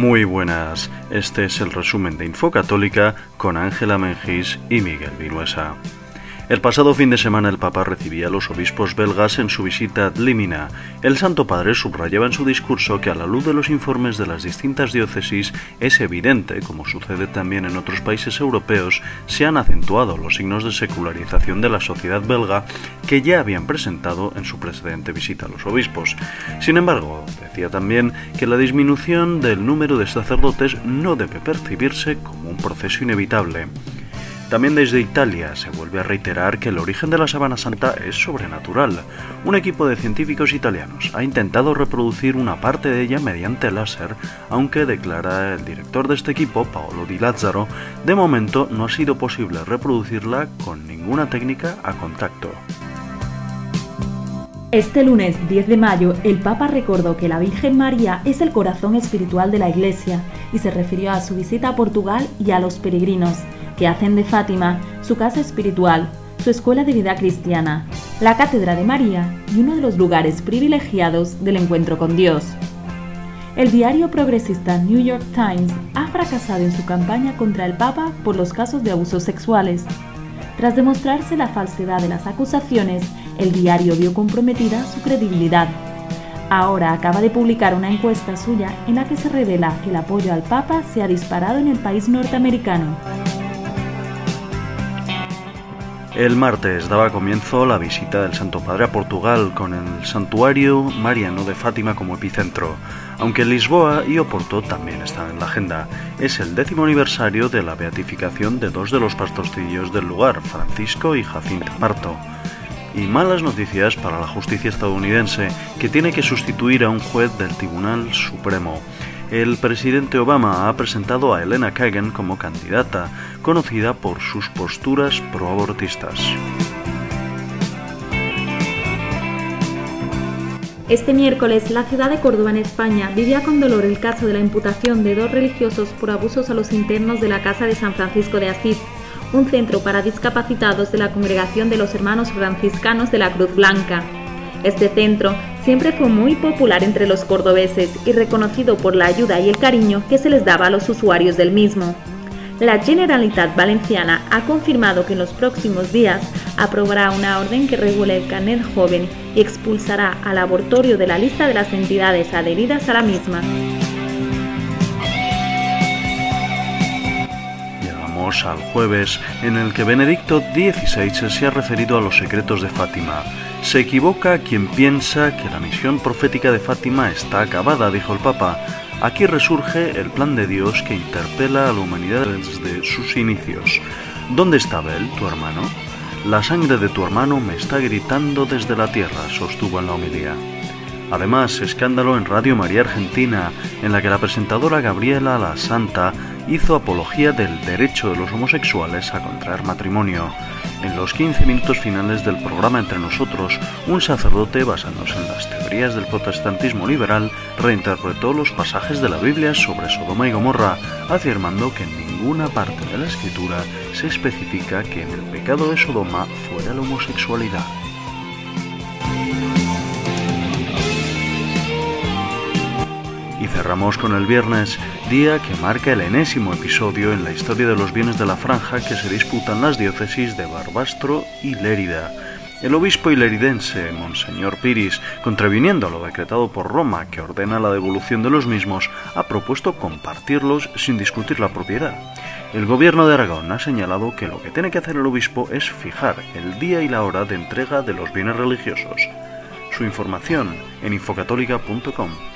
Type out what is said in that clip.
Muy buenas, este es el resumen de Infocatólica con Ángela Mengís y Miguel Vinuesa. El pasado fin de semana el Papa recibía a los obispos belgas en su visita a Límina. El Santo Padre subrayaba en su discurso que a la luz de los informes de las distintas diócesis es evidente, como sucede también en otros países europeos, se han acentuado los signos de secularización de la sociedad belga que ya habían presentado en su precedente visita a los obispos. Sin embargo, decía también que la disminución del número de sacerdotes no debe percibirse como un proceso inevitable. También desde Italia se vuelve a reiterar que el origen de la Sábana Santa es sobrenatural. Un equipo de científicos italianos ha intentado reproducir una parte de ella mediante láser, aunque, declara el director de este equipo, Paolo Di Lazzaro, de momento no ha sido posible reproducirla con ninguna técnica a contacto. Este lunes 10 de mayo, el Papa recordó que la Virgen María es el corazón espiritual de la Iglesia y se refirió a su visita a Portugal y a los peregrinos, que hacen de Fátima su casa espiritual, su escuela de vida cristiana, la Cátedra de María y uno de los lugares privilegiados del encuentro con Dios. El diario progresista New York Times ha fracasado en su campaña contra el Papa por los casos de abusos sexuales. Tras demostrarse la falsedad de las acusaciones, el diario vio comprometida su credibilidad. Ahora acaba de publicar una encuesta suya en la que se revela que el apoyo al Papa se ha disparado en el país norteamericano. El martes daba comienzo la visita del Santo Padre a Portugal con el santuario mariano de Fátima como epicentro, aunque Lisboa y Oporto también están en la agenda. Es el 10º aniversario de la beatificación de dos de los pastorcillos del lugar, Francisco y Jacinta Marto. Y malas noticias para la justicia estadounidense, que tiene que sustituir a un juez del Tribunal Supremo. El presidente Obama ha presentado a Elena Kagan como candidata, conocida por sus posturas proabortistas. Este miércoles, la ciudad de Córdoba, en España, vivía con dolor el caso de la imputación de 2 religiosos por abusos a los internos de la Casa de San Francisco de Asís, un centro para discapacitados de la Congregación de los Hermanos Franciscanos de la Cruz Blanca. Este centro siempre fue muy popular entre los cordobeses y reconocido por la ayuda y el cariño que se les daba a los usuarios del mismo. La Generalitat Valenciana ha confirmado que en los próximos días aprobará una orden que regule el carnet joven y expulsará al abortorio de la lista de las entidades adheridas a la misma. Llegamos al jueves, en el que Benedicto XVI se ha referido a los secretos de Fátima. Se equivoca quien piensa que la misión profética de Fátima está acabada, dijo el Papa. Aquí resurge el plan de Dios que interpela a la humanidad desde sus inicios. ¿Dónde está Abel, tu hermano? La sangre de tu hermano me está gritando desde la tierra, sostuvo en la homilía. Además, escándalo en Radio María Argentina, en la que la presentadora Gabriela La Santa hizo apología del derecho de los homosexuales a contraer matrimonio. En los 15 minutos finales del programa Entre Nosotros, un sacerdote, basándose en las teorías del protestantismo liberal, reinterpretó los pasajes de la Biblia sobre Sodoma y Gomorra, afirmando que en ninguna parte de la Escritura se especifica que en el pecado de Sodoma fuera la homosexualidad. Y cerramos con el viernes, día que marca el enésimo episodio en la historia de los bienes de la franja que se disputan las diócesis de Barbastro y Lérida. El obispo ileridense, Monseñor Piris, contraviniendo a lo decretado por Roma, que ordena la devolución de los mismos, ha propuesto compartirlos sin discutir la propiedad. El gobierno de Aragón ha señalado que lo que tiene que hacer el obispo es fijar el día y la hora de entrega de los bienes religiosos. Su información en infocatólica.com.